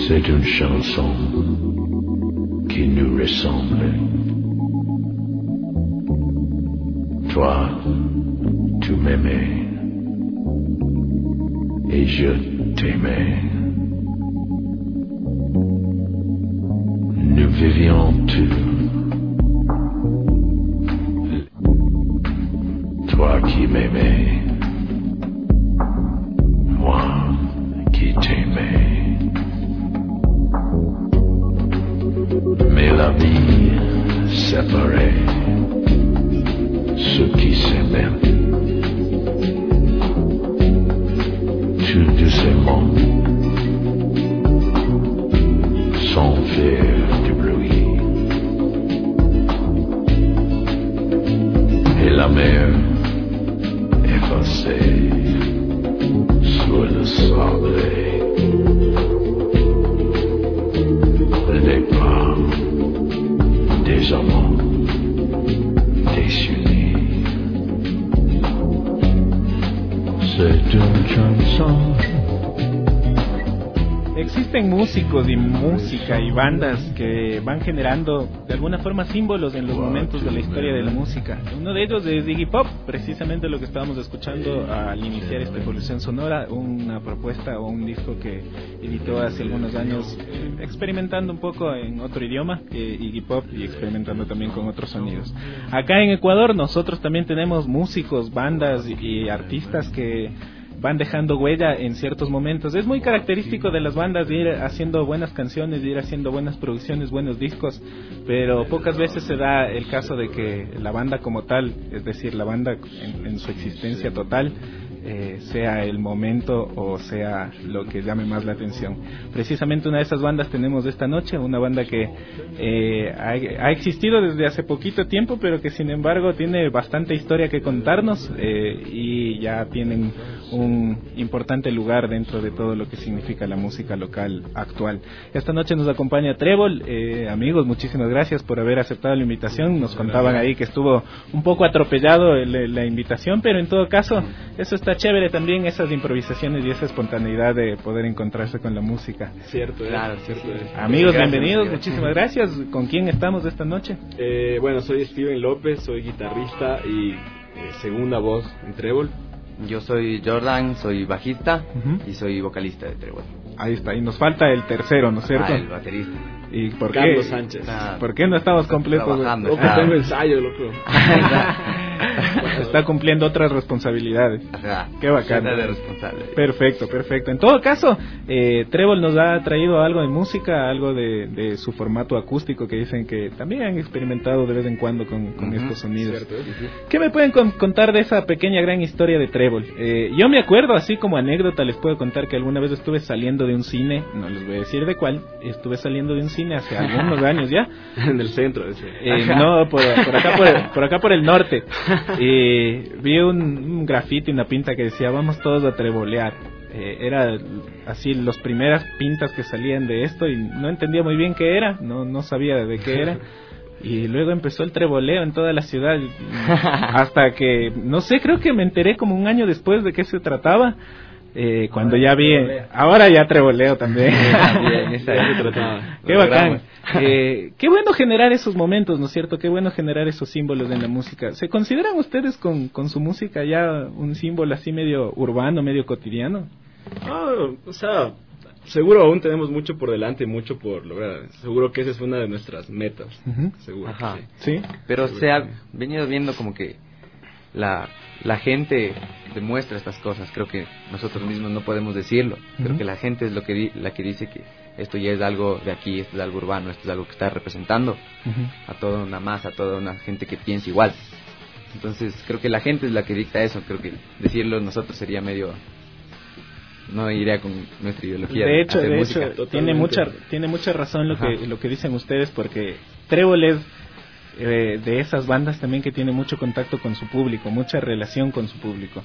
C'est une chanson qui nous ressemble. Toi, tu m'aimais et je t'aimais. Nous vivions tous. Toi qui m'aimais, moi qui t'aimais. Mais la vie séparait ceux qui s'aimaient. Tout doucement, sans faire du bruit. Et la mer effacée sur le sable. Les pas des amants désunis. C'est une chanson. Existen músicos y música y bandas que van generando de alguna forma símbolos en los momentos de la historia de la música. Uno de ellos es Iggy Pop, precisamente lo que estábamos escuchando al iniciar esta evolución sonora, una propuesta o un disco que editó hace algunos años, experimentando un poco en otro idioma, Iggy Pop, y experimentando también con otros sonidos. Acá en Ecuador nosotros también tenemos músicos, bandas y artistas que van dejando huella en ciertos momentos. Es muy característico de las bandas de ir haciendo buenas canciones, de ir haciendo buenas producciones, buenos discos, pero pocas veces se da el caso de que la banda como tal, es decir, la banda en su existencia total, sea el momento o sea lo que llame más la atención. Precisamente una de esas bandas tenemos esta noche, una banda que ha existido desde hace poquito tiempo, pero que sin embargo tiene bastante historia que contarnos, y ya tienen un importante lugar dentro de todo lo que significa la música local actual. Esta noche nos acompaña Trébol. Amigos, muchísimas gracias por haber aceptado la invitación. Nos contaban ahí que estuvo un poco atropellado la invitación, pero en todo caso eso está chévere también, esas improvisaciones y esa espontaneidad de poder encontrarse con la música. Cierto, claro, cierto. Amigos, bienvenidos, muchísimas gracias. ¿Con quién estamos esta noche? Bueno, soy Steven López, soy guitarrista y segunda voz en Trébol. Yo soy Jordan, soy bajista y soy vocalista de Trébol. Ahí está, y nos falta el tercero, ¿no es cierto? El baterista. ¿Y por Carlos qué? Sánchez. ¿Por qué no estamos completos? Loco, tengo ensayo, loco. Está cumpliendo otras responsabilidades. Ajá. Qué bacán. De responsable. Perfecto, perfecto. En todo caso, Trébol nos ha traído algo de música, algo de su formato acústico, que dicen que también han experimentado de vez en cuando con estos sonidos. Cierto. ¿Qué me pueden contar de esa pequeña gran historia de Trébol? Yo me acuerdo, así como anécdota, les puedo contar que alguna vez estuve saliendo de un cine, no les voy a decir de cuál, estuve saliendo de un cine hace algunos años ya. En el centro, ese. No, por acá por el norte. Vi un grafiti, una pinta que decía, vamos todos a trebolear. Era así las primeras pintas que salían de esto y no entendía muy bien qué era, no sabía de qué era. Y luego empezó el treboleo en toda la ciudad, hasta que, no sé, creo que me enteré como un año después de qué se trataba. Cuando ya vi, ahora ya treboleo también. Qué bacán. Qué bueno generar esos momentos, ¿no es cierto? Qué bueno generar esos símbolos en la música. ¿Se consideran ustedes con su música ya un símbolo así medio urbano, medio cotidiano? O sea, seguro aún tenemos mucho por delante, mucho por lograr. Seguro que esa es una de nuestras metas. Seguro. Ajá. Sí. Pero se ha venido viendo como que la gente demuestra estas cosas. Creo que nosotros mismos no podemos decirlo. Creo que la gente es la que dice que esto ya es algo de aquí, esto es algo urbano, esto es algo que está representando a toda una masa, a toda una gente que piensa igual. Entonces creo que la gente es la que dicta eso. Creo que decirlo nosotros sería medio, no iría con nuestra ideología. De hecho, música, tiene mucha razón lo que dicen ustedes, porque Trébol es de esas bandas también que tiene mucho contacto con su público, mucha relación con su público.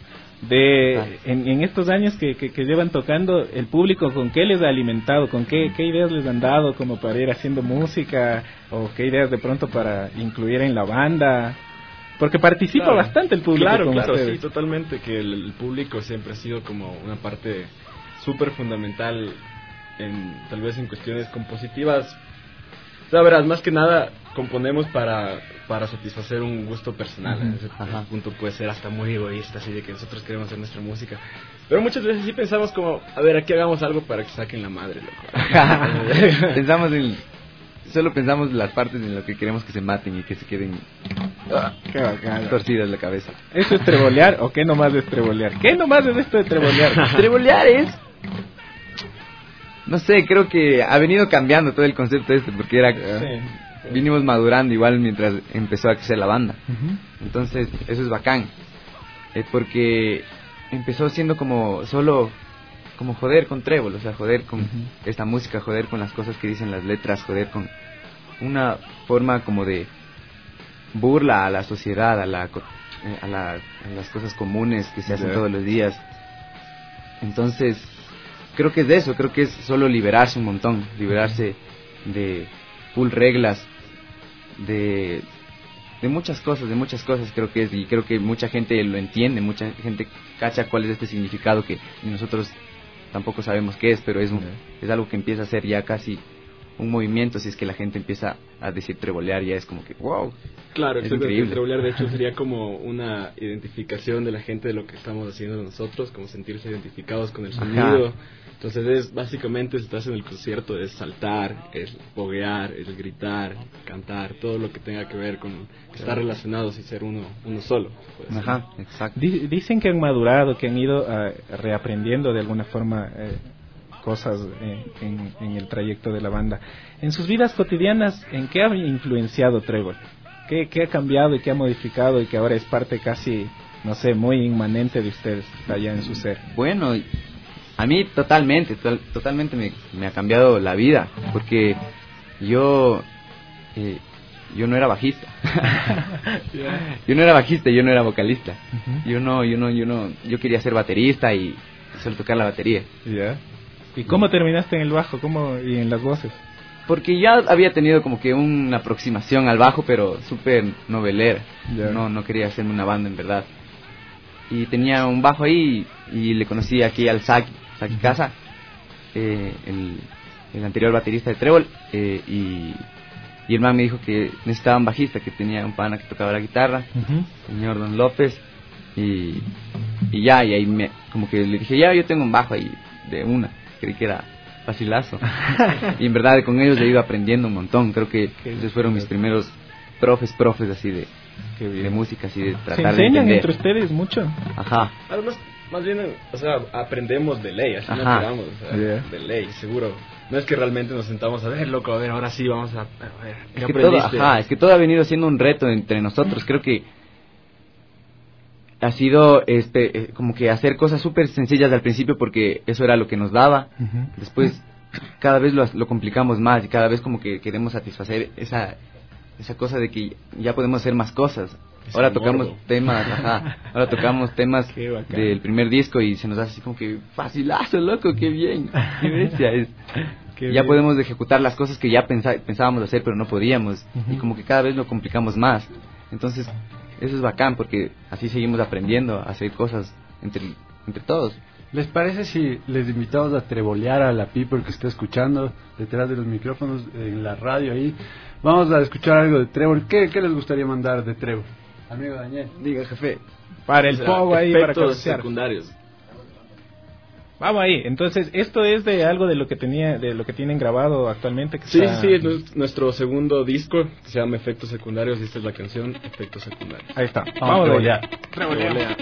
En estos años que llevan tocando, el público, ¿con qué les ha alimentado? ¿Con qué ideas les han dado como para ir haciendo música? ¿O qué ideas de pronto para incluir en la banda? Porque participa bastante el público. Claro, ustedes. sí, totalmente, que el público siempre ha sido como una parte súper fundamental tal vez en cuestiones compositivas, o sea, verás, más que nada componemos para satisfacer un gusto personal. En ese punto puede ser hasta muy egoísta, así de que nosotros queremos hacer nuestra música. Pero muchas veces sí pensamos como, a ver, aquí hagamos algo para que saquen la madre, loco. Solo pensamos las partes en las que queremos que se maten y que se queden Qué bacán. torcidas la cabeza. ¿Eso es trebolear o qué nomás es trebolear? ¿Qué nomás es esto de trebolear? Trebolear es... No sé, creo que ha venido cambiando todo el concepto porque era... Vinimos madurando igual mientras empezó a crecer la banda. Entonces, eso es bacán. Porque empezó siendo como solo... Como joder con trébol, o sea, joder con esta música, joder con las cosas que dicen las letras, joder con una forma como de burla a la sociedad, a las cosas comunes que se hacen todos los días. Entonces, creo que es de eso, creo que es solo liberarse un montón, liberarse de full reglas, de muchas cosas creo que es, y creo que mucha gente lo entiende, mucha gente cacha cuál es este significado que nosotros tampoco sabemos qué es, pero es algo que empieza a ser ya casi un movimiento. Si es que la gente empieza a decir trebolear, ya es como que wow. Claro, es increíble. Trebolear de hecho sería como una identificación de la gente de lo que estamos haciendo nosotros, como sentirse identificados con el sonido. Entonces es básicamente, si estás en el concierto, es saltar, es boguear, es gritar, cantar, todo lo que tenga que ver con estar relacionados y ser uno solo. Exacto. Dicen que han madurado, que han ido reaprendiendo de alguna forma cosas en el trayecto de la banda. En sus vidas cotidianas, ¿en qué ha influenciado Trébol? ¿Qué ha cambiado y qué ha modificado y que ahora es parte casi, no sé, muy inmanente de ustedes allá en su ser? Bueno, a mí totalmente me ha cambiado la vida, porque yo no era bajista. Yo no era bajista, yo no era vocalista. Yo quería ser baterista y solo tocar la batería. ¿Y cómo terminaste en el bajo? ¿Y en las voces? Porque ya había tenido como que una aproximación al bajo, pero súper novelera. No quería hacerme una banda en verdad. Y tenía un bajo ahí y le conocí aquí al Saki Casa, el anterior baterista de Trébol, y el man me dijo que necesitaba un bajista, que tenía un pana que tocaba la guitarra, señor Don López, y ahí como que le dije, yo tengo un bajo ahí de una, creí que era facilazo. Y en verdad con ellos he ido aprendiendo un montón. Creo que esos fueron mis primeros profes así de música, así de tratar de entender. ¿Se enseñan entre ustedes mucho? Además, más bien, o sea, aprendemos de ley, así no quedamos, o sea, de ley, seguro. No es que realmente nos sentamos a ver, loco, a ver, ahora sí vamos a ver. Es que todo ha venido siendo un reto entre nosotros. Creo que ha sido como que hacer cosas súper sencillas al principio porque eso era lo que nos daba. Después cada vez lo complicamos más y cada vez como que queremos satisfacer esa cosa de que ya podemos hacer más cosas. Ahora tocamos temas del primer disco y se nos hace así como que facilazo, loco, qué bien, qué bestia es. Ya podemos ejecutar las cosas que ya pensábamos hacer pero no podíamos, y como que cada vez lo complicamos más. Entonces eso es bacán porque así seguimos aprendiendo a hacer cosas entre todos. ¿Les parece si les invitamos a trebolear a la people que está escuchando detrás de los micrófonos en la radio ahí? Vamos a escuchar algo de Trébol. ¿Qué les gustaría mandar de Trébol? Amigo Daniel. Diga, jefe. Para el pogo ahí, para efectos secundarios. Vamos ahí. Entonces, esto es de algo de lo que tienen grabado actualmente. Sí, es nuestro segundo disco que se llama Efectos Secundarios y esta es la canción Efectos Secundarios. Ahí está. Vamos a trebolear. Trebolear.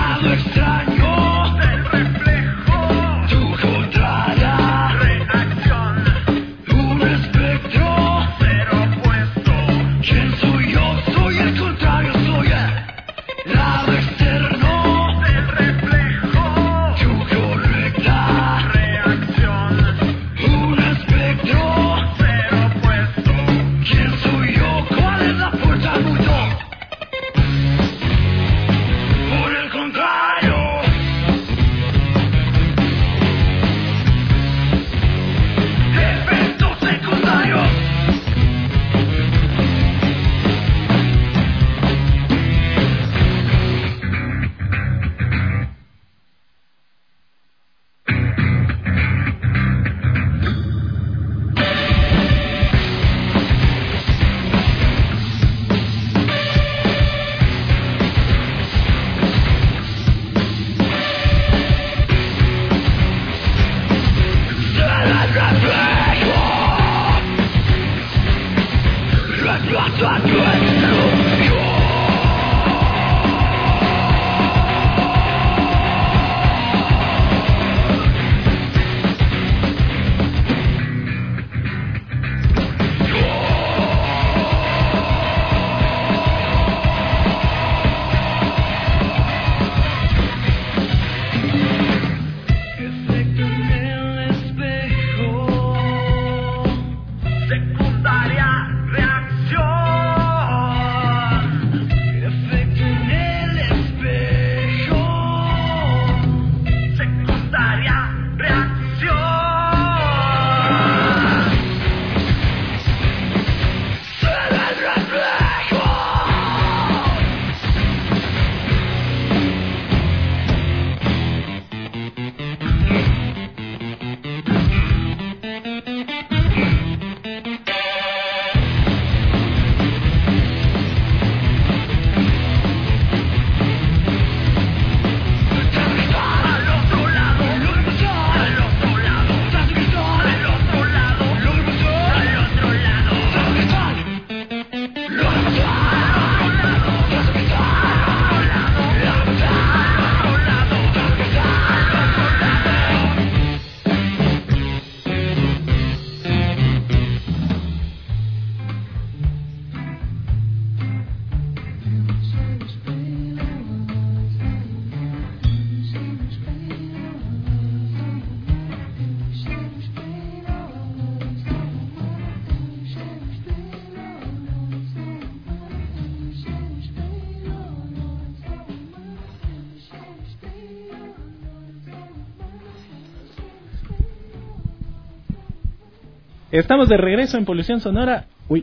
Estamos de regreso en Polución Sonora. Uy,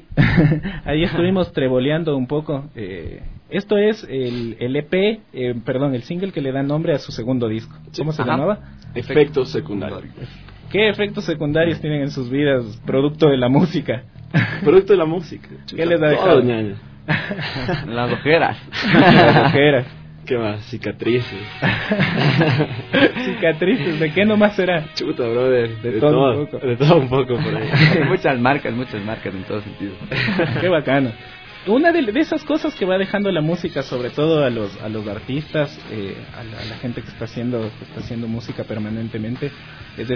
ahí estuvimos trevoleando un poco. Esto es el EP, perdón, el single que le da nombre a su segundo disco. ¿Cómo se llamaba? Efectos secundarios. ¿Qué efectos secundarios tienen en sus vidas producto de la música? Producto de la música. ¿Qué les da de todo, ñaño? Las ojeras. Las ojeras. ¿Qué más? Cicatrices. Cicatrices, ¿de qué nomás será? Chuta, brother. De todo un poco. De todo un poco por ahí. muchas marcas en todo sentido. Qué bacano. Una de esas cosas que va dejando la música, sobre todo a los artistas, a la gente que está haciendo música permanentemente, es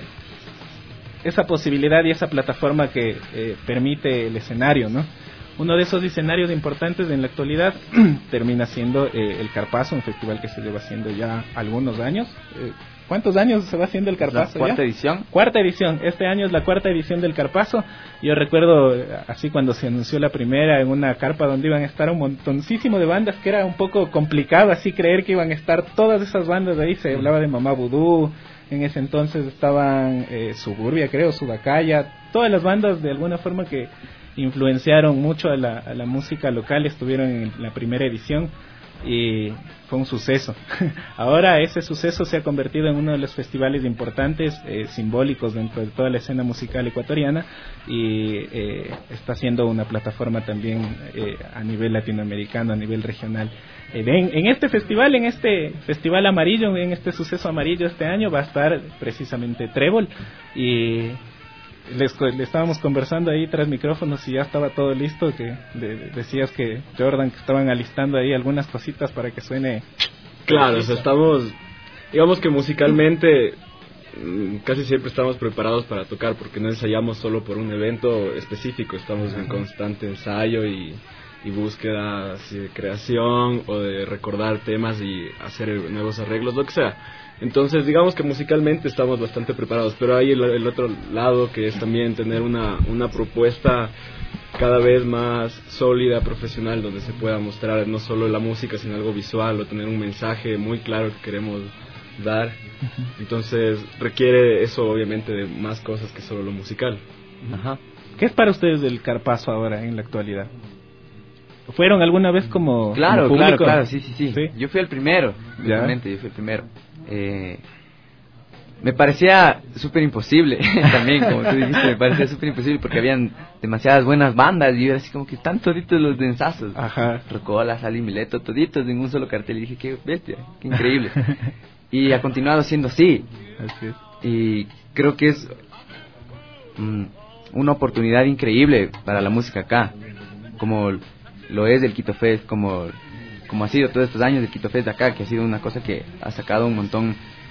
esa posibilidad y esa plataforma que permite el escenario, ¿no? Uno de esos escenarios importantes en la actualidad termina siendo el Carpazo, un festival que se lleva haciendo ya algunos años. ¿Cuántos años se va haciendo el Carpazo? ¿Cuarta edición? Cuarta edición. Este año es la cuarta edición del Carpazo. Yo recuerdo así cuando se anunció la primera en una carpa donde iban a estar un montoncísimo de bandas, que era un poco complicado así creer que iban a estar todas esas bandas de ahí. Se hablaba de Mamá Vudú, en ese entonces estaban Suburbia, creo, Subacaya, todas las bandas de alguna forma que influenciaron mucho a la música local estuvieron en la primera edición y fue un suceso. Ahora ese suceso se ha convertido en uno de los festivales importantes, simbólicos dentro de toda la escena musical ecuatoriana y está siendo una plataforma también a nivel latinoamericano, a nivel regional. En este festival amarillo, en este suceso amarillo este año va a estar precisamente Trébol y le estábamos conversando ahí tras micrófonos y ya estaba todo listo, que decías que Jordan, que estaban alistando ahí algunas cositas para que suene Claro, o sea, estamos, digamos que musicalmente casi siempre estamos preparados para tocar, porque no ensayamos solo por un evento específico, estamos en constante ensayo y búsqueda así de creación o de recordar temas y hacer nuevos arreglos, lo que sea. Entonces digamos que musicalmente estamos bastante preparados, pero hay el otro lado, que es también tener una propuesta cada vez más sólida, profesional, donde se pueda mostrar no solo la música sino algo visual, o tener un mensaje muy claro que queremos dar. Entonces requiere eso obviamente de más cosas que solo lo musical. Ajá. ¿Qué es para ustedes el Carpazo ahora en la actualidad? ¿Fueron alguna vez como Claro, como público? claro, sí. Yo fui el primero, realmente, yo fui el primero. Me parecía súper imposible, también, como tú dijiste, me parecía súper imposible porque habían demasiadas buenas bandas y yo era así como que están toditos los densazos. Ajá. Rocola, Sal y Mileto, toditos en un solo cartel, y dije, qué bestia, qué increíble. Y ha continuado siendo así. Así es. Y creo que es una oportunidad increíble para la música acá, como lo es el Quito Fest, como ha sido todos estos años del Quito Fest de acá, que ha sido una cosa que ha sacado un montón.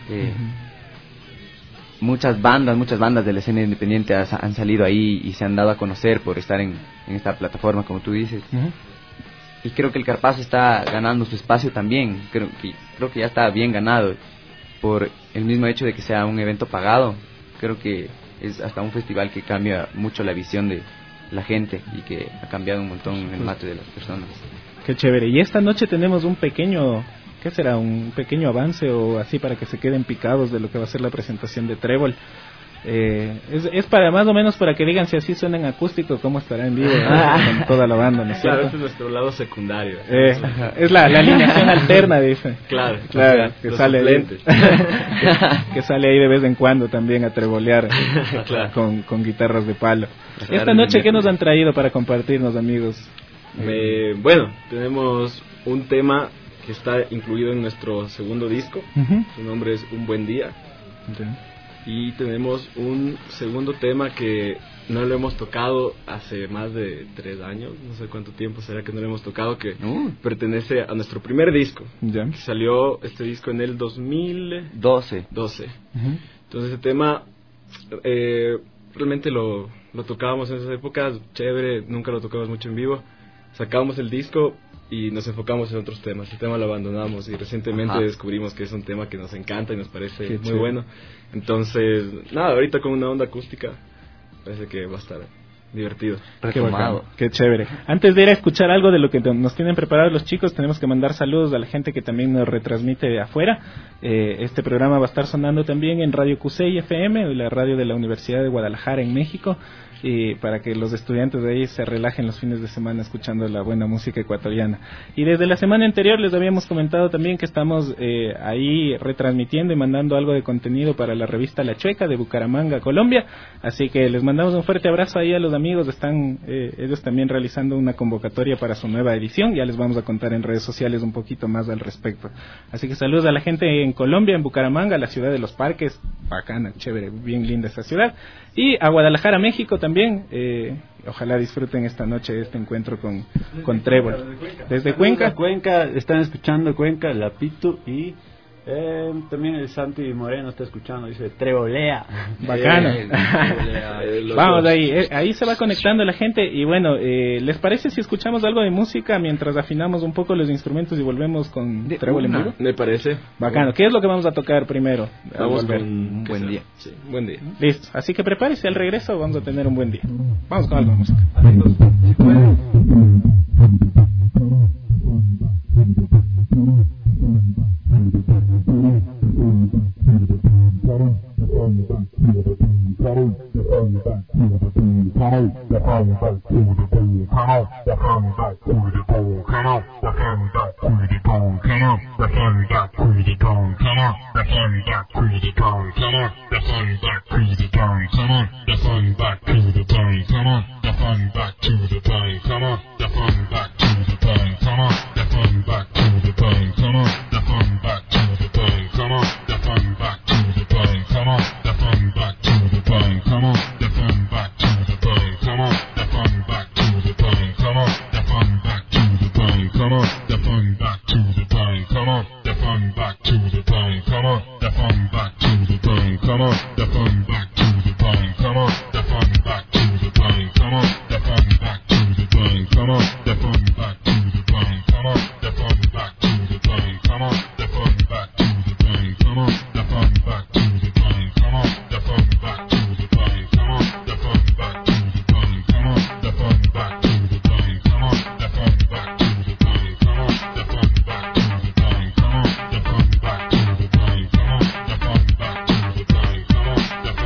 Muchas bandas de la escena independiente han salido ahí y se han dado a conocer por estar en esta plataforma, como tú dices. Y creo que el Carpazo está ganando su espacio también. Creo que ya está bien ganado por el mismo hecho de que sea un evento pagado. Creo que es hasta un festival que cambia mucho la visión de la gente y que ha cambiado un montón el mate de las personas. Qué chévere. Y esta noche tenemos un pequeño, ¿qué será? Un pequeño avance o así para que se queden picados de lo que va a ser la presentación de Trébol. Es para más o menos para que digan si así suena en acústico, cómo estará en vivo con toda la banda, ¿no es cierto? Claro, este es nuestro lado secundario. Es la alineación alterna, dice. Claro, que sale que sale ahí de vez en cuando también a trebolear claro. con guitarras de palo. Esta noche, ¿qué nos han traído para compartirnos, amigos? Bueno, tenemos un tema que está incluido en nuestro segundo disco. Su nombre es Un Buen Día. Y tenemos un segundo tema que no lo hemos tocado hace más de 3 años, no sé cuánto tiempo será que no lo hemos tocado, que pertenece a nuestro primer disco, que salió este disco en el 2012. Entonces ese tema realmente lo tocábamos en esas épocas, chévere, nunca lo tocábamos mucho en vivo, sacábamos el disco y nos enfocamos en otros temas. El tema lo abandonamos y recientemente descubrimos que es un tema que nos encanta y nos parece muy bueno. Entonces, nada, ahorita con una onda acústica parece que va a estar divertido. Qué bacán, qué chévere. Antes de ir a escuchar algo de lo que nos tienen preparados los chicos, tenemos que mandar saludos a la gente que también nos retransmite de afuera. Este programa va a estar sonando también en Radio QCI FM, la radio de la Universidad de Guadalajara en México, y para que los estudiantes de ahí se relajen los fines de semana escuchando la buena música ecuatoriana. Y desde la semana anterior les habíamos comentado también que estamos ahí retransmitiendo y mandando algo de contenido para la revista La Chueca de Bucaramanga, Colombia, así que les mandamos un fuerte abrazo ahí a los amigos. Están ellos también realizando una convocatoria para su nueva edición, ya les vamos a contar en redes sociales un poquito más al respecto. Así que saludos a la gente en Colombia, en Bucaramanga, la ciudad de los parques, bacana, chévere, bien linda esta ciudad, y a Guadalajara, México también. Ojalá disfruten esta noche este encuentro con Trébol. Desde Cuenca están escuchando Cuenca, La Pitu, y también el Santi Moreno está escuchando, dice Trebolea. Bacano. Vamos ahí se va conectando la gente. Y bueno, ¿les parece si escuchamos algo de música mientras afinamos un poco los instrumentos y volvemos con Trébol en vivo? Me parece. Bacano. ¿Qué es lo que vamos a tocar primero? Vamos con un buen día. Sí, buen día. Listo. Así que prepárese, al regreso vamos a tener un buen día. Vamos con algo de música. The fun come on, the fun back to the bone, come on, the fun back to the bone, come on, the fun back to the bone, come on, the fun back to the bone, come on, the fun back to the bone, come on, the fun back to the bone, come on, the fun back to the bone, come on, the fun back to the bone, come on, the fun back to the bone, come on, the fun back to the bone, come on, the fun back to the bone, come on, the fun back to the bone, come on, the fun back to the bone, come on, the fun back to the bone, come on, the fun back to the bone, come on, the fun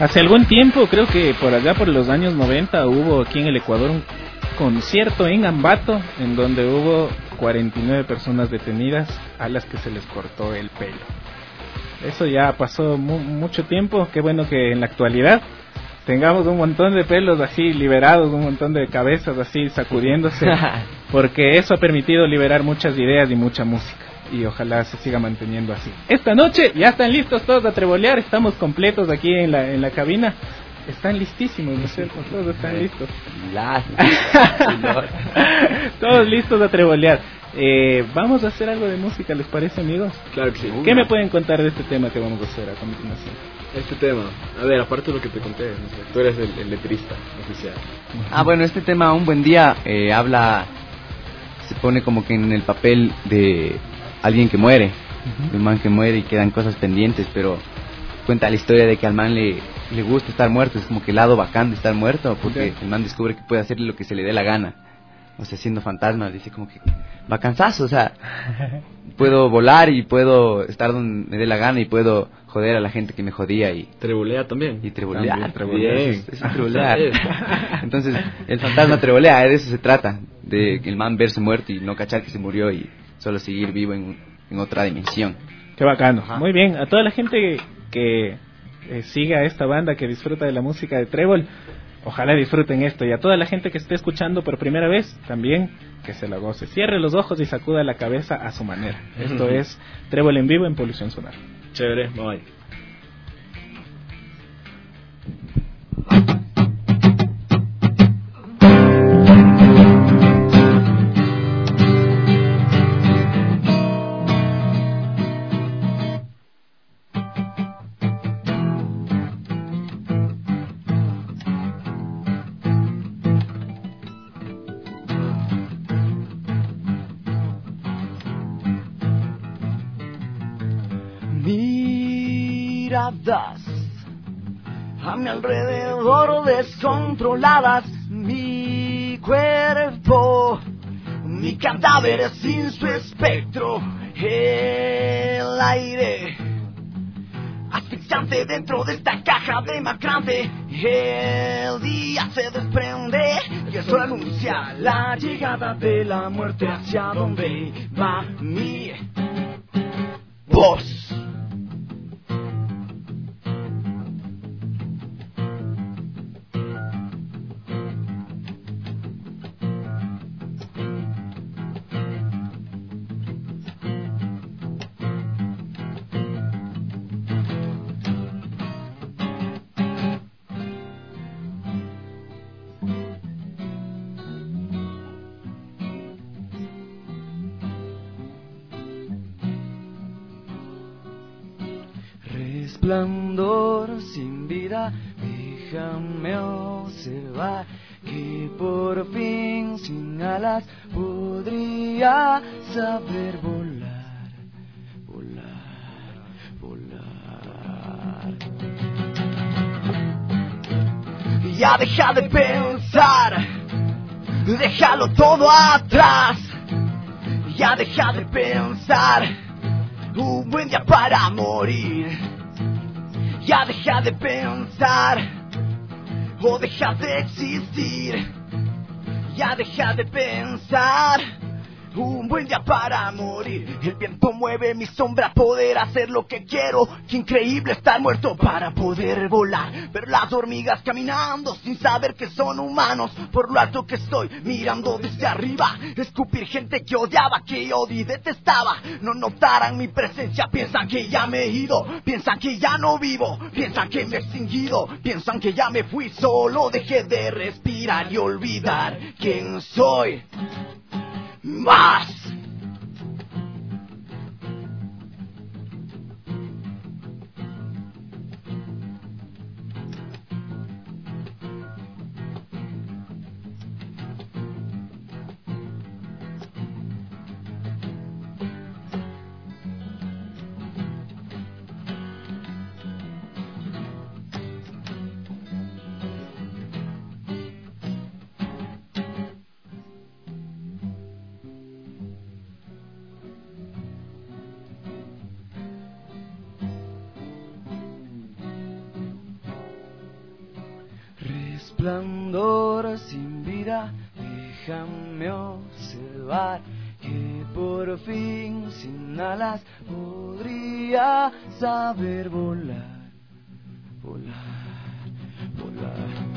Hace algún tiempo, creo que por allá por los años 90, hubo aquí en el Ecuador un concierto en Ambato en donde hubo 49 personas detenidas a las que se les cortó el pelo. Eso ya pasó mucho tiempo. Qué bueno que en la actualidad tengamos un montón de pelos así liberados, un montón de cabezas así sacudiéndose, porque eso ha permitido liberar muchas ideas y mucha música, y ojalá se siga manteniendo así. Esta noche ya están listos todos a trebolear, estamos completos aquí en la cabina. Están listísimos, ¿no es cierto? Todos están listos. Todos listos a trebolear. Vamos a hacer algo de música, ¿les parece, amigos? Claro que sí. ¿Qué me pueden contar de este tema que vamos a hacer a continuación? Este tema, a ver, aparte de lo que te conté, no sé, tú eres el letrista oficial. Bueno, este tema, Un Buen Día, se pone como que en el papel de alguien que muere, de un man que muere y quedan cosas pendientes, pero cuenta la historia de que al man le gusta estar muerto, es como que el lado bacán de estar muerto, porque el man descubre que puede hacerle lo que se le dé la gana. O sea, siendo fantasma, dice como que bacanzazo, o sea, puedo volar y puedo estar donde me dé la gana y puedo joder a la gente que me jodía y Trebolea también. Y trebolear, Bien. es trebolear. Entonces, el fantasma trebolea, de eso se trata, de el man verse muerto y no cachar que se murió y solo seguir vivo en otra dimensión. Qué bacano. Ajá. Muy bien, a toda la gente que siga esta banda, que disfruta de la música de Trébol, ojalá disfruten esto, y a toda la gente que esté escuchando por primera vez, también que se la goce. Cierre los ojos y sacuda la cabeza a su manera. Esto es Trébol en vivo en Polución Sonora. Chévere, bye. A mi alrededor descontroladas, mi cuerpo, mi cadáver sin su espectro, el aire asfixiante dentro de esta caja demacrante. El día se desprende y eso anuncia la llegada de la muerte. Hacia donde va mi voz. Resplandor sin vida, déjame observar que por fin sin alas podría saber volar, volar, volar. Ya deja de pensar, déjalo todo atrás. Ya deja de pensar, un buen día para morir. Ya deja de pensar, o deja de existir. Ya deja de pensar, un buen día para morir. El viento mueve mi sombra, poder hacer lo que quiero. Qué increíble estar muerto para poder volar. Pero las hormigas caminando sin saber que son humanos. Por lo alto que estoy mirando desde arriba. Escupir gente que odiaba, que odié y detestaba. No notarán mi presencia, piensan que ya me he ido. Piensan que ya no vivo, piensan que me he extinguido. Piensan que ya me fui, solo dejé de respirar y olvidar quién soy. Más. resplandor sin vida, déjame observar que por fin sin alas podría saber volar, volar, volar.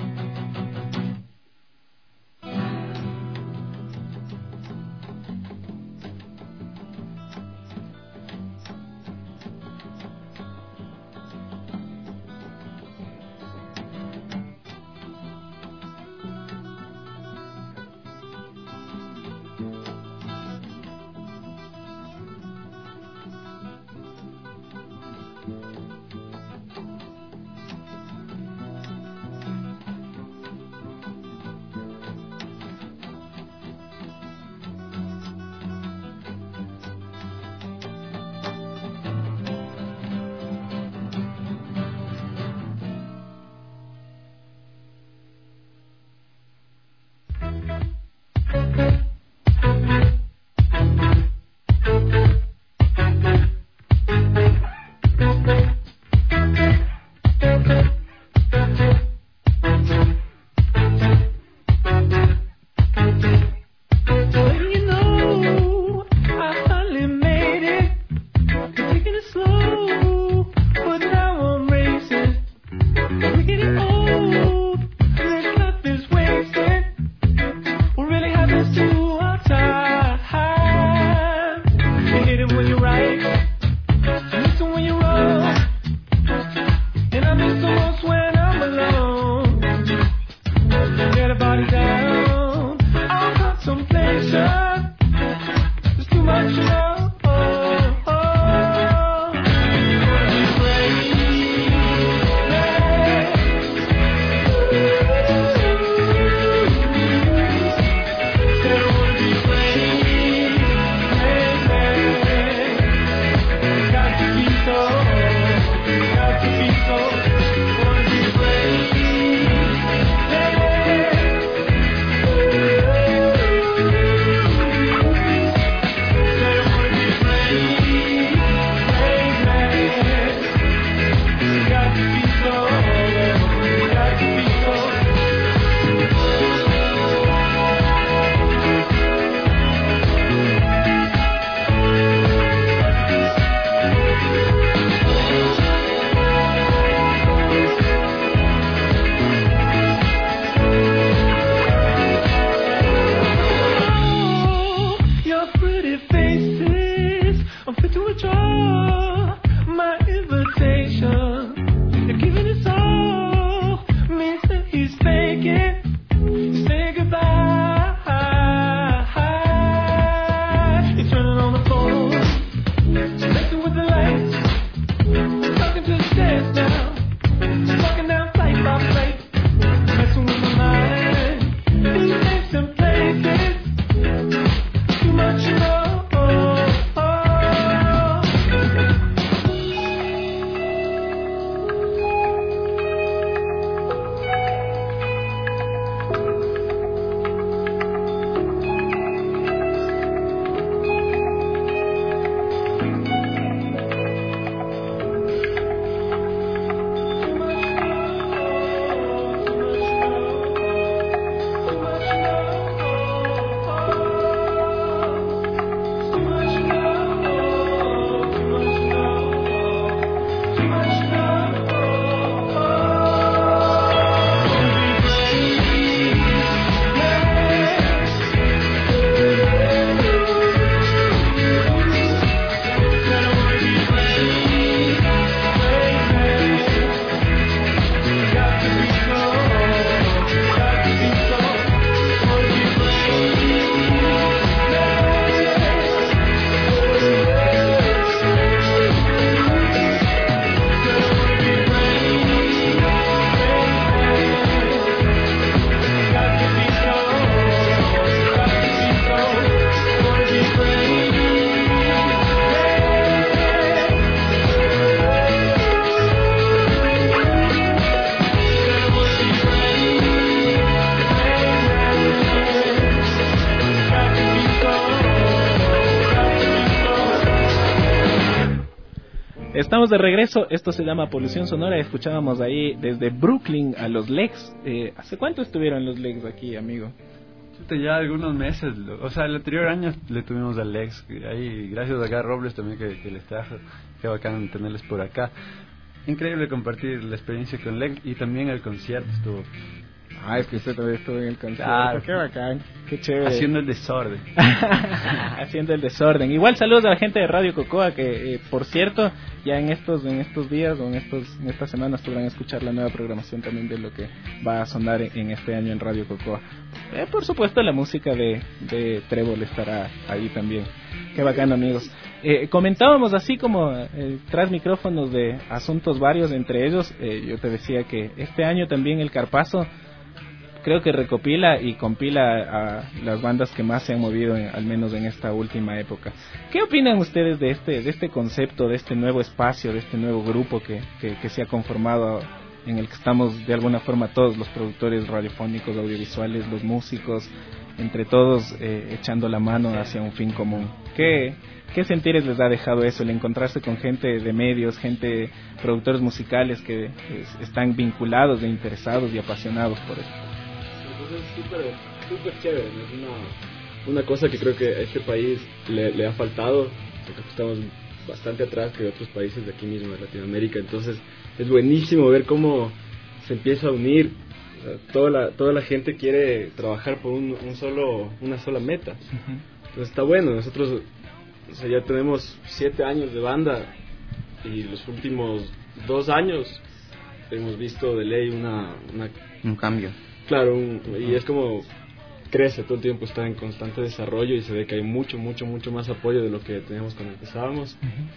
Estamos de regreso, esto se llama Polución Sonora. Escuchábamos ahí desde Brooklyn a los Legs. ¿Hace cuánto estuvieron los Legs aquí, amigo? Ya algunos meses, o sea, el anterior año le tuvimos a Lex, ahí gracias a acá Robles también que les trajo, qué bacán tenerles por acá. Increíble compartir la experiencia con Lex y también el concierto estuvo. Es que usted todavía estuvo en el concierto. Claro. Qué bacán, qué chévere. Haciendo el desorden. Haciendo el desorden. Igual saludos a la gente de Radio Cocoa que, por cierto, ya en estos días o en estas semanas podrán escuchar la nueva programación también de lo que va a sonar en este año en Radio Cocoa. Por supuesto la música de Trébol estará ahí también. Qué bacán, amigos. Comentábamos así como tras micrófonos de asuntos varios, entre ellos yo te decía que este año también el Carpazo creo que recopila y compila a las bandas que más se han movido, al menos en esta última época. ¿Qué opinan ustedes de este concepto, de este nuevo espacio, de este nuevo grupo que se ha conformado, en el que estamos de alguna forma todos los productores radiofónicos, audiovisuales, los músicos, entre todos echando la mano hacia un fin común? ¿Qué sentires les ha dejado eso, el encontrarse con gente de medios, productores musicales que están vinculados e interesados y apasionados por esto? Es súper chévere, es una cosa que creo que a este país le ha faltado. Creo que estamos bastante atrás que otros países de aquí mismo, de Latinoamérica. Entonces es buenísimo ver cómo se empieza a unir. O sea, toda la gente quiere trabajar por una sola meta. Entonces está bueno. Nosotros ya tenemos 7 años de banda y los últimos 2 años hemos visto de ley un cambio. Claro, y es como crece todo el tiempo, está en constante desarrollo y se ve que hay mucho más apoyo de lo que teníamos cuando empezábamos.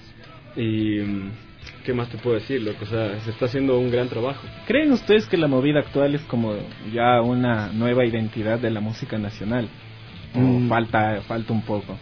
Y ¿qué más te puedo decir? O sea, se está haciendo un gran trabajo. ¿Creen ustedes que la movida actual es como ya una nueva identidad de la música nacional? ¿O falta un poco?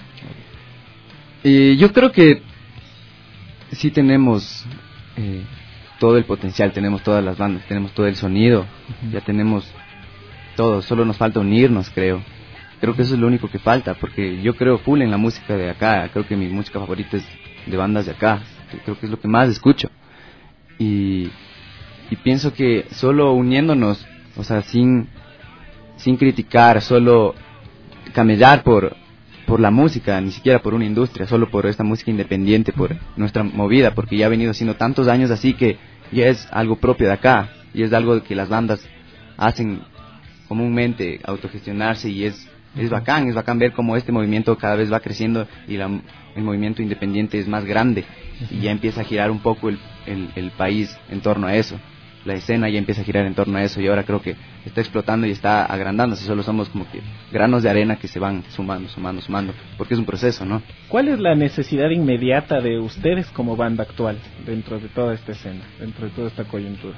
Yo creo que sí tenemos todo el potencial, tenemos todas las bandas, tenemos todo el sonido, ya tenemos todo, solo nos falta unirnos, creo que eso es lo único que falta, porque yo creo full en la música de acá, creo que mi música favorita es de bandas de acá, creo que es lo que más escucho, y pienso que solo uniéndonos, o sea, sin criticar, solo camellar por la música, ni siquiera por una industria, solo por esta música independiente, por nuestra movida, porque ya ha venido siendo tantos años así que ya es algo propio de acá, y es algo que las bandas hacen comúnmente, autogestionarse, y es bacán ver cómo este movimiento cada vez va creciendo y el movimiento independiente es más grande, y ya empieza a girar un poco el país en torno a eso. La escena ya empieza a girar en torno a eso, y ahora creo que está explotando y está agrandándose. Solo somos como que granos de arena que se van sumando, porque es un proceso, ¿no? ¿Cuál es la necesidad inmediata de ustedes como banda actual dentro de toda esta escena, dentro de toda esta coyuntura?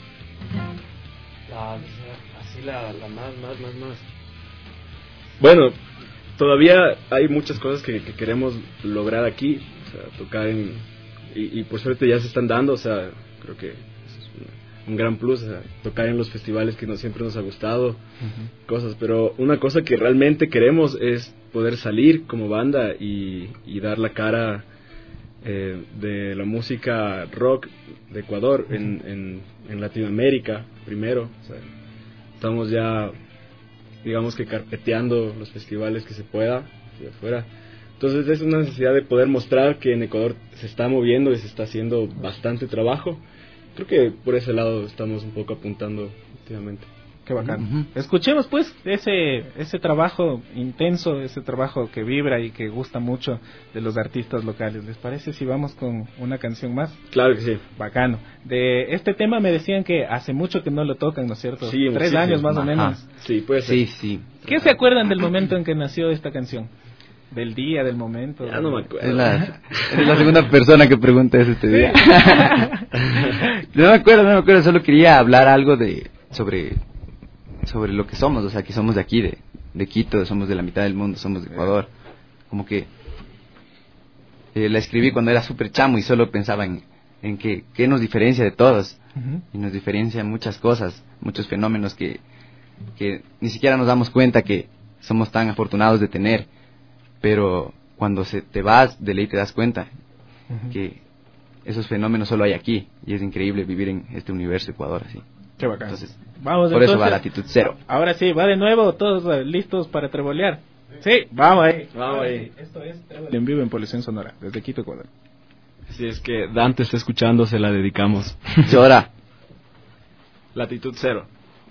La más. Bueno, todavía hay muchas cosas que queremos lograr aquí, o sea, tocar y por suerte ya se están dando, o sea, creo que un gran plus, o sea, tocar en los festivales que siempre nos ha gustado, cosas, pero una cosa que realmente queremos es poder salir como banda y dar la cara de la música rock de Ecuador en Latinoamérica primero. O sea, estamos ya, digamos que carpeteando los festivales que se pueda de afuera. Entonces es una necesidad de poder mostrar que en Ecuador se está moviendo y se está haciendo bastante trabajo. Creo que por ese lado estamos un poco apuntando últimamente. Qué bacán. Escuchemos pues ese trabajo intenso, ese trabajo que vibra y que gusta mucho de los artistas locales. ¿Les parece si vamos con una canción más? Claro que sí. Bacano. De este tema me decían que hace mucho que no lo tocan, ¿no es cierto? Sí, 3 años más o menos. Sí, puede ser. Sí. ¿Qué se acuerdan del momento en que nació esta canción? ¿Del día, del momento? Ya no me acuerdo. Es la segunda persona que pregunta eso este día. No me acuerdo, solo quería hablar algo sobre lo que somos, o sea, que somos de aquí, de Quito, somos de la mitad del mundo, somos de Ecuador. Como que la escribí cuando era súper chamo y solo pensaba en qué nos diferencia de todos. Y nos diferencia muchas cosas, muchos fenómenos que ni siquiera nos damos cuenta que somos tan afortunados de tener. Pero cuando te vas, de ley te das cuenta que esos fenómenos solo hay aquí, y es increíble vivir en este universo Ecuador así. Qué bacán. Entonces, Vamos, por eso entonces, va Latitud Cero. Ahora sí, va de nuevo, todos listos para trebolear. Sí, vamos ahí. Vamos ahí. Esto es Trébol en vivo en Polución Sonora, desde Quito, Ecuador. Si es que Dante está escuchando, se la dedicamos. Llora. Latitud Cero.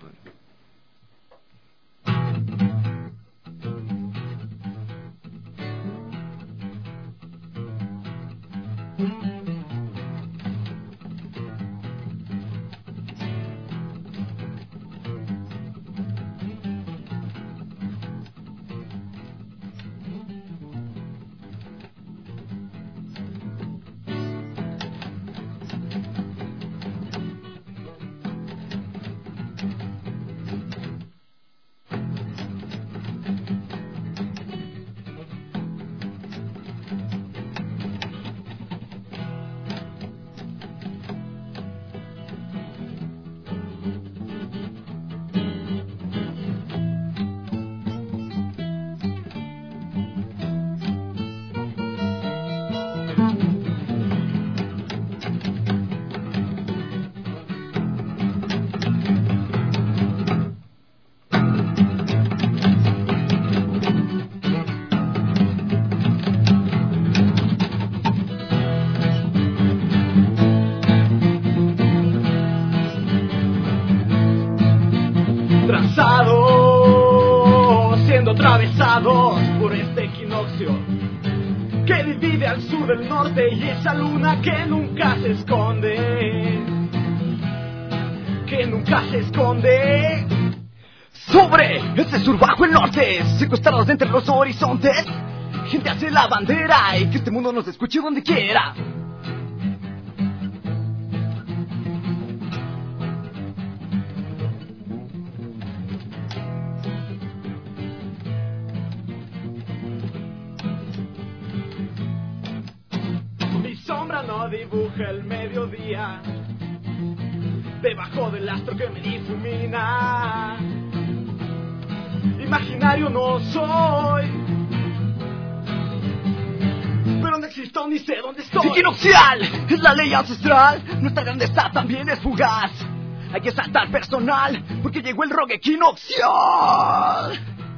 Siendo atravesados por este equinoccio que divide al sur del norte y esa luna que nunca se esconde, sobre ese sur bajo el norte, secuestrados entre los horizontes. Gente hace la bandera y que este mundo nos escuche donde quiera. Mi sombra no dibuja el mediodía debajo del astro que me difumina. Imaginario no soy, pero no existo ni sé dónde estoy. Equinoccial es la ley ancestral, nuestra grandeza también es fugaz. Hay que saltar personal porque llegó el rock equinoccial.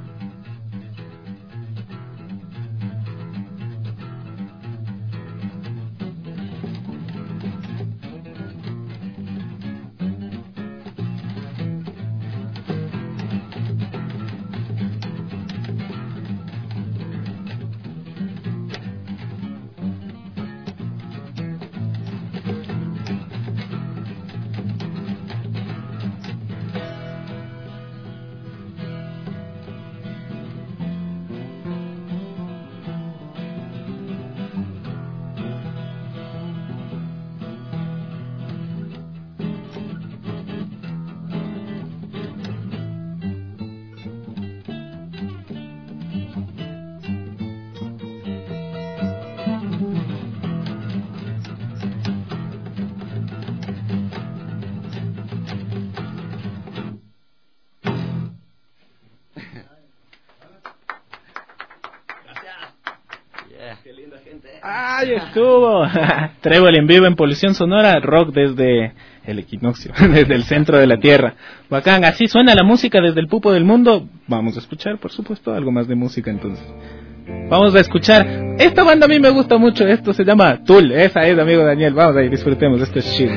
¡Ay, estuvo! Trébol en vivo en Polución Sonora, rock desde el equinoccio, desde el centro de la Tierra. Bacán, así suena la música desde el pupo del mundo. Vamos a escuchar, por supuesto, algo más de música entonces. Vamos a escuchar. Esta banda a mí me gusta mucho, esto se llama Tool. Esa es, amigo Daniel. Vamos ahí, disfrutemos, esto es shit.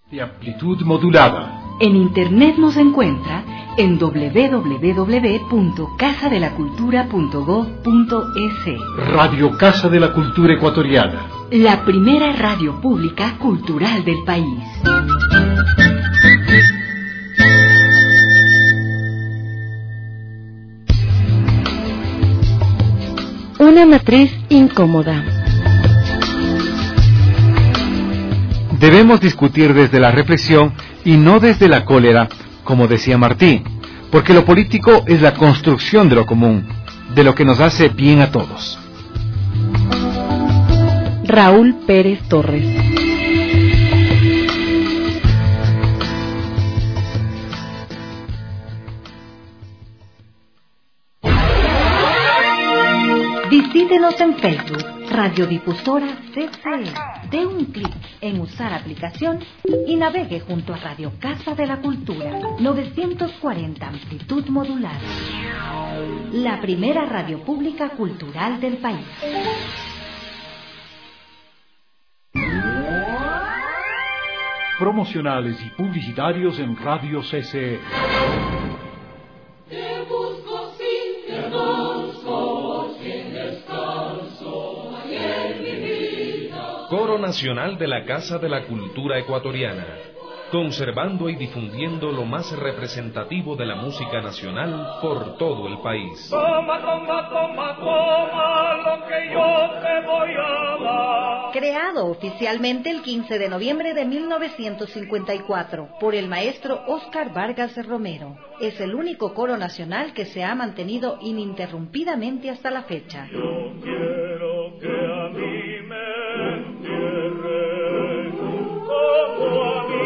de amplitud modulada. En internet nos encuentra en www.casadelacultura.gov.es. Radio Casa de la Cultura Ecuatoriana. La primera radio pública cultural del país. Una matriz incómoda. Debemos discutir desde la reflexión y no desde la cólera, como decía Martí, porque lo político es la construcción de lo común, de lo que nos hace bien a todos. Raúl Pérez Torres. Visítenos en Facebook, Radiodifusora CCE. Dé un clic en usar aplicación y navegue junto a Radio Casa de la Cultura, 940 amplitud modular. La primera radio pública cultural del país. Promocionales y publicitarios en Radio CCE. Coro Nacional de la Casa de la Cultura Ecuatoriana, conservando y difundiendo lo más representativo de la música nacional por todo el país. Toma, toma, toma, toma lo que yo te voy a dar. Creado oficialmente el 15 de noviembre de 1954 por el maestro Óscar Vargas Romero, es el único coro nacional que se ha mantenido ininterrumpidamente hasta la fecha. Yo quiero que a mí me entierren como a mí.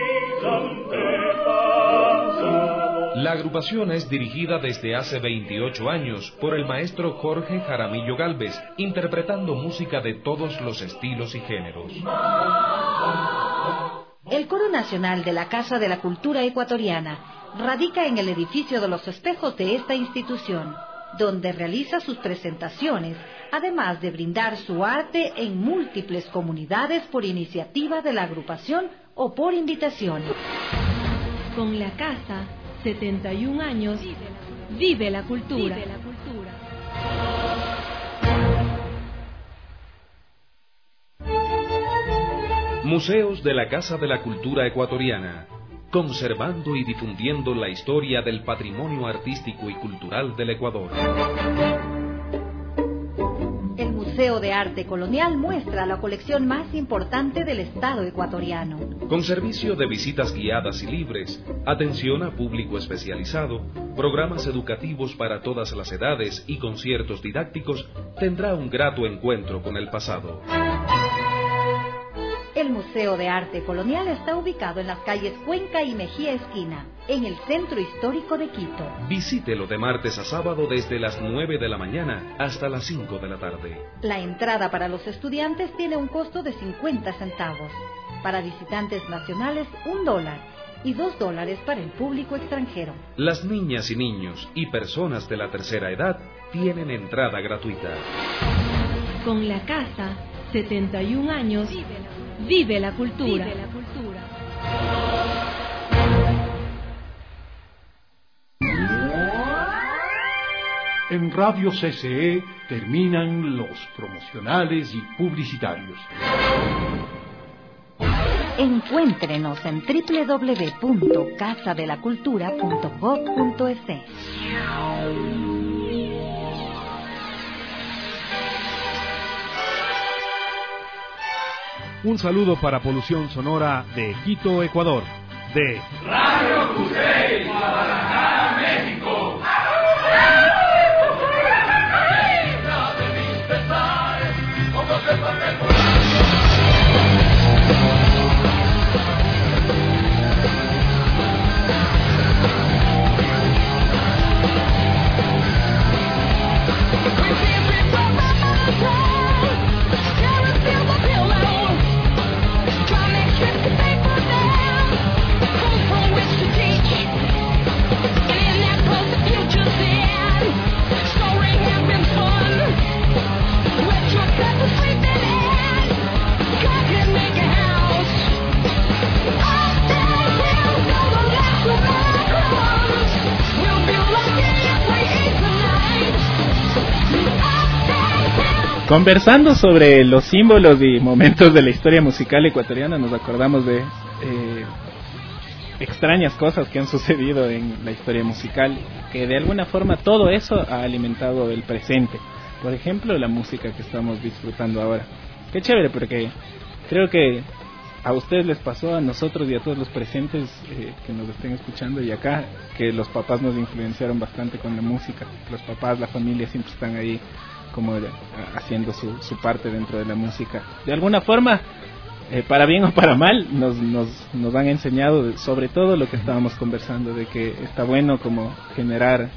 La agrupación es dirigida desde hace 28 años por el maestro Jorge Jaramillo Gálvez, interpretando música de todos los estilos y géneros. El Coro Nacional de la Casa de la Cultura Ecuatoriana radica en el edificio de los espejos de esta institución, donde realiza sus presentaciones, además de brindar su arte en múltiples comunidades por iniciativa de la agrupación o por invitación. Con la casa, 71 años, vive la cultura. Museos de la Casa de la Cultura Ecuatoriana, conservando y difundiendo la historia del patrimonio artístico y cultural del Ecuador. El Museo de Arte Colonial muestra la colección más importante del Estado ecuatoriano. Con servicio de visitas guiadas y libres, atención a público especializado, programas educativos para todas las edades y conciertos didácticos, tendrá un grato encuentro con el pasado. El Museo de Arte Colonial está ubicado en las calles Cuenca y Mejía Esquina, en el centro histórico de Quito. Visítelo de martes a sábado desde las 9 de la mañana hasta las 5 de la tarde. La entrada para los estudiantes tiene un costo de 50 centavos. Para visitantes nacionales, $1 y $2 para el público extranjero. Las niñas y niños y personas de la tercera edad tienen entrada gratuita. Con la casa, 71 años, vive la cultura. En Radio CCE terminan los promocionales y publicitarios. Encuéntrenos en www.casadelacultura.gov.es. Un saludo para Polución Sonora de Quito, Ecuador. De Radio Cusey, Guadalajara, México. From which to teach, and in that close the future's in. Conversando sobre los símbolos y momentos de la historia musical ecuatoriana, nos acordamos de extrañas cosas que han sucedido en la historia musical, que de alguna forma todo eso ha alimentado el presente. Por ejemplo, la música que estamos disfrutando ahora. Qué chévere, porque creo que a ustedes les pasó, a nosotros y a todos los presentes que nos estén escuchando y acá, que los papás nos influenciaron bastante con la música. Los papás, la familia siempre están ahí como haciendo su parte dentro de la música. De alguna forma, para bien o para mal, nos han enseñado sobre todo lo que estábamos conversando, de que está bueno como generar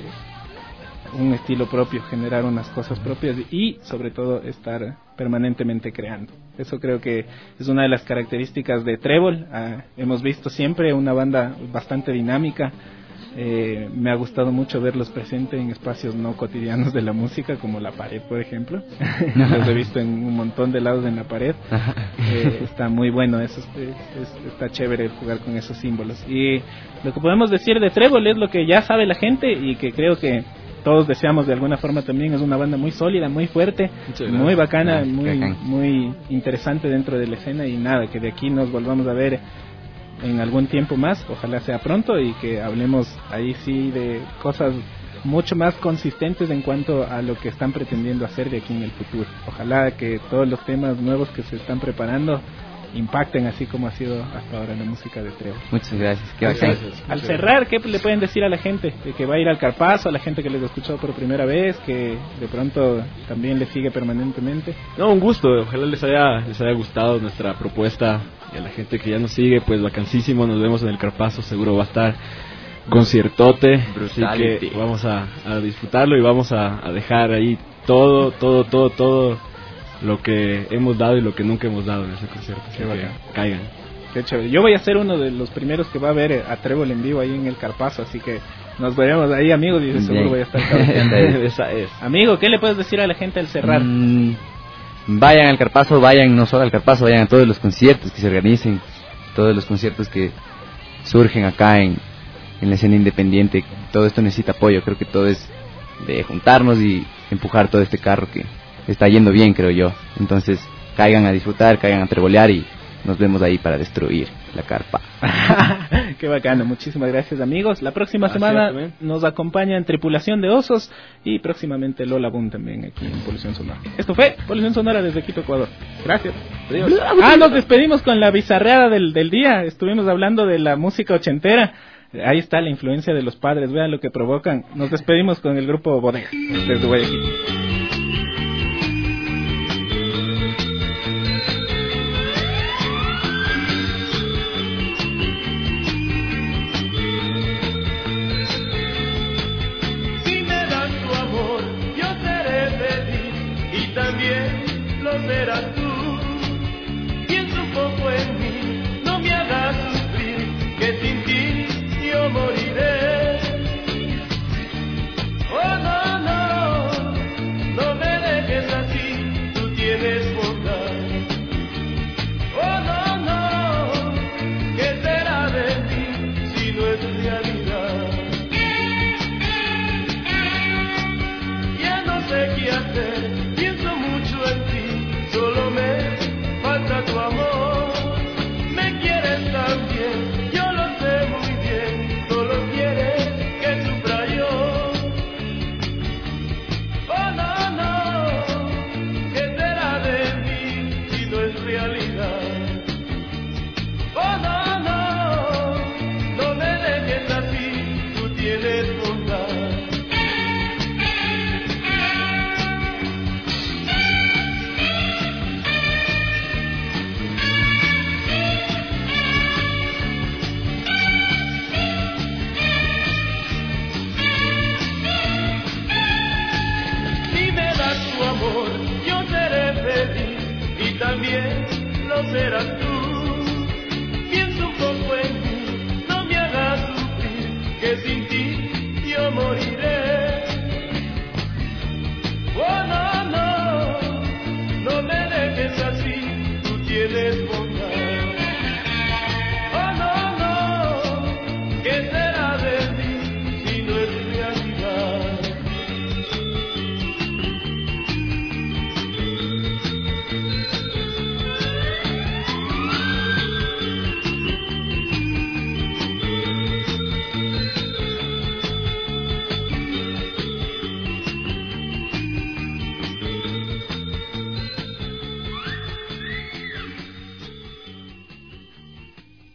un estilo propio, generar unas cosas propias y sobre todo estar permanentemente creando. Eso creo que es una de las características de Trébol. Hemos visto siempre una banda bastante dinámica. Me ha gustado mucho verlos presentes en espacios no cotidianos de la música, como la pared, por ejemplo. Los he visto en un montón de lados en la pared. Está muy bueno, eso está chévere jugar con esos símbolos. Y lo que podemos decir de Trébol es lo que ya sabe la gente y que creo que todos deseamos de alguna forma también. Es una banda muy sólida, muy fuerte, muy bacana, muy interesante dentro de la escena, y nada, que de aquí nos volvamos a ver en algún tiempo más, ojalá sea pronto, y que hablemos ahí sí de cosas mucho más consistentes en cuanto a lo que están pretendiendo hacer de aquí en el futuro. Ojalá que todos los temas nuevos que se están preparando impacten así como ha sido hasta ahora la música de Trébol. Muchas gracias. Al cerrar, ¿qué le pueden decir a la gente que va a ir al Carpazo, a la gente que les ha escuchado por primera vez, que de pronto también les sigue permanentemente? No, un gusto, ojalá les haya gustado nuestra propuesta, y a la gente que ya nos sigue, pues vacancísimo, nos vemos en el Carpazo, seguro va a estar conciertote, así que vamos a disfrutarlo y vamos a dejar ahí todo lo que hemos dado y lo que nunca hemos dado en ese concierto. Qué bacán. Caigan. Qué chévere. Yo voy a ser uno de los primeros que va a ver a Trébol en vivo ahí en el Carpazo, así que nos veremos ahí, amigos, y seguro voy a estar Esa es. Amigo, ¿qué le puedes decir a la gente al cerrar? Vayan al Carpazo, vayan no solo al Carpazo, vayan a todos los conciertos que se organicen, todos los conciertos que surgen acá en la escena independiente. Todo esto necesita apoyo, creo que todo es de juntarnos y empujar todo este carro que está yendo bien, creo yo. Entonces caigan a disfrutar, caigan a trebolear y nos vemos ahí para destruir la carpa. Qué bacano, muchísimas gracias, amigos. La próxima semana nos acompaña en Tripulación de Osos y próximamente Lola Boom también aquí en Polución Sonora. Esto fue Polución Sonora desde Quito, Ecuador. Gracias. Adiós. Nos despedimos con la bizarreada del día. Estuvimos hablando de la música ochentera. Ahí está la influencia de los padres, vean lo que provocan. Nos despedimos con el grupo Bodega desde Guayaquil. Serás tú, piensa un poco en mí, no me hagas sufrir, que sin ti yo moriré. Oh no, no, no me dejes así, tú tienes bondad. Oh no, no, ¿qué será de ti si no es realidad? Ya no sé qué hacer, pienso mucho en ti. Solo me falta tu amor, me quieres tan bien, yo lo sé muy bien, solo quieres que sufra yo. Oh no, no, ¿qué será de mí si no es realidad? Oh no, no, no me dejes así, tú tienes bondad. Yo seré feliz y también lo serás tú. Piensa un poco en mí, no me hagas sufrir, que sin ti yo moriré. Oh no, no, no me dejes así, tú tienes bondad.